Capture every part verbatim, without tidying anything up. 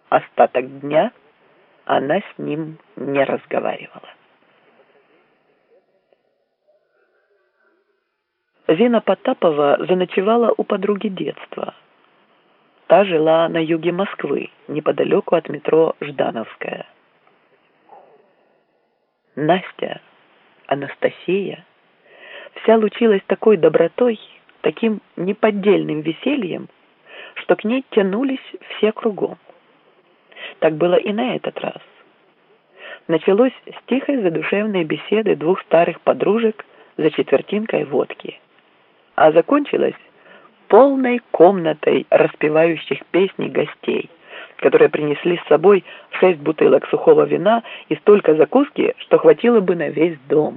Остаток дня она с ним не разговаривала. Зина Потапова заночевала у подруги детства. Та жила на юге Москвы, неподалеку от метро Ждановская. Настя, Анастасия, вся лучилась такой добротой, таким неподдельным весельем, что к ней тянулись все кругом. Так было и на этот раз. Началось с тихой задушевной беседы двух старых подружек за четвертинкой водки, а закончилось полной комнатой распевающих песни гостей, которые принесли с собой шесть бутылок сухого вина и столько закуски, что хватило бы на весь дом.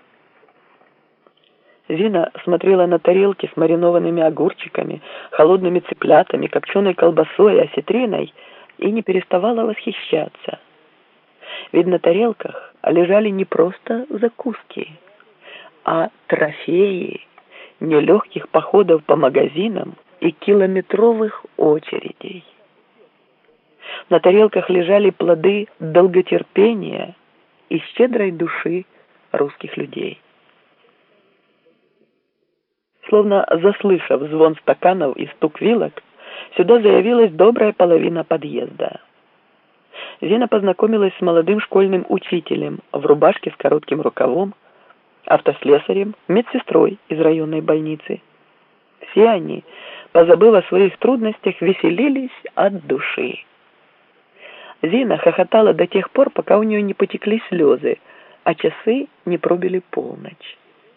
Зина смотрела на тарелки с маринованными огурчиками, холодными цыплятами, копченой колбасой и осетриной и не переставала восхищаться. Ведь на тарелках лежали не просто закуски, а трофеи нелегких походов по магазинам и километровых очередей. На тарелках лежали плоды долготерпения и щедрой души русских людей. Словно заслышав звон стаканов и стук вилок, сюда заявилась добрая половина подъезда. Зина познакомилась с молодым школьным учителем в рубашке с коротким рукавом, автослесарем, медсестрой из районной больницы. Все они, позабыв о своих трудностях, веселились от души. Зина хохотала до тех пор, пока у нее не потекли слезы, а часы не пробили полночь.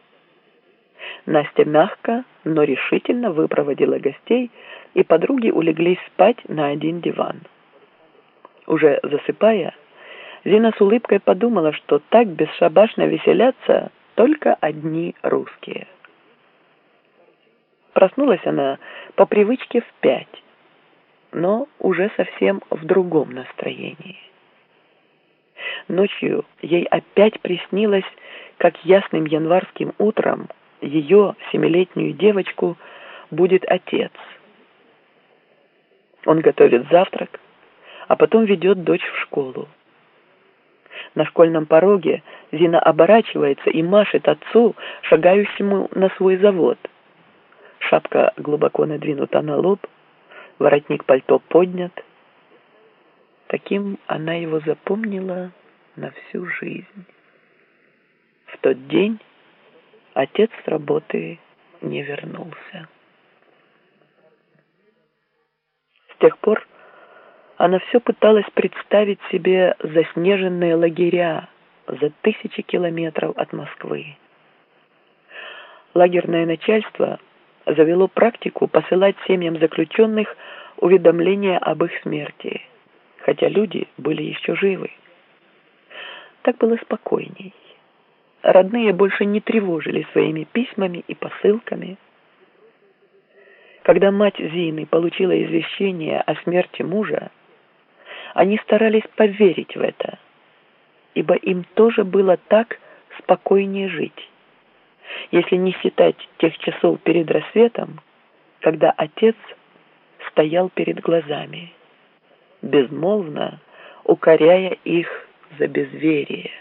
Настя мягко, но решительно выпроводила гостей, и подруги улеглись спать на один диван. Уже засыпая, Зина с улыбкой подумала, что так бесшабашно веселятся только одни русские. Проснулась она по привычке в пять, но уже совсем в другом настроении. Ночью ей опять приснилось, как ясным январским утром ее, семилетнюю девочку, будет отец. Он готовит завтрак, а потом ведет дочь в школу. На школьном пороге Зина оборачивается и машет отцу, шагающему на свой завод. Шапка глубоко надвинута на лоб, воротник пальто поднят. Таким она его запомнила на всю жизнь. В тот день отец с работы не вернулся. С тех пор она все пыталась представить себе заснеженные лагеря за тысячи километров от Москвы. Лагерное начальство завело практику посылать семьям заключенных уведомления об их смерти, хотя люди были еще живы. Так было спокойней. Родные больше не тревожили своими письмами и посылками. Когда мать Зины получила извещение о смерти мужа, они старались поверить в это, ибо им тоже было так спокойнее жить, если не считать тех часов перед рассветом, когда отец стоял перед глазами, безмолвно укоряя их за безверие.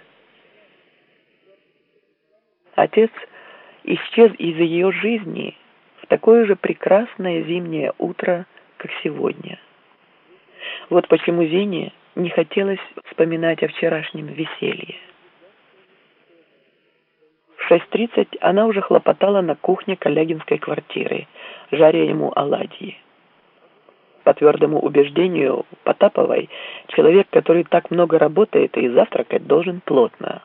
Отец исчез из ее жизни в такое же прекрасное зимнее утро, как сегодня. Вот почему Зине не хотелось вспоминать о вчерашнем веселье. В шесть тридцать она уже хлопотала на кухне Калягинской квартиры, жаря ему оладьи. По твердому убеждению Потаповой, человек, который так много работает и завтракать должен плотно.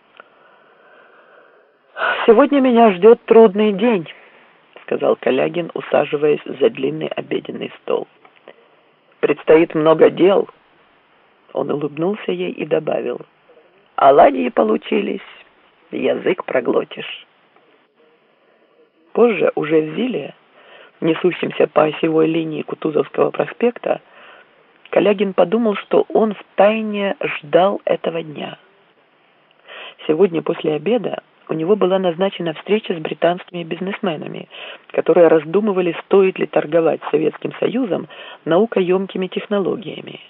«Сегодня меня ждет трудный день», — сказал Калягин, усаживаясь за длинный обеденный стол. «Предстоит много дел». Он улыбнулся ей и добавил: «Оладьи получились, язык проглотишь». Позже, уже в Зиле, несущемся по осевой линии Кутузовского проспекта, Калягин подумал, что он втайне ждал этого дня. Сегодня после обеда у него была назначена встреча с британскими бизнесменами, которые раздумывали, стоит ли торговать с Советским Союзом наукоемкими технологиями.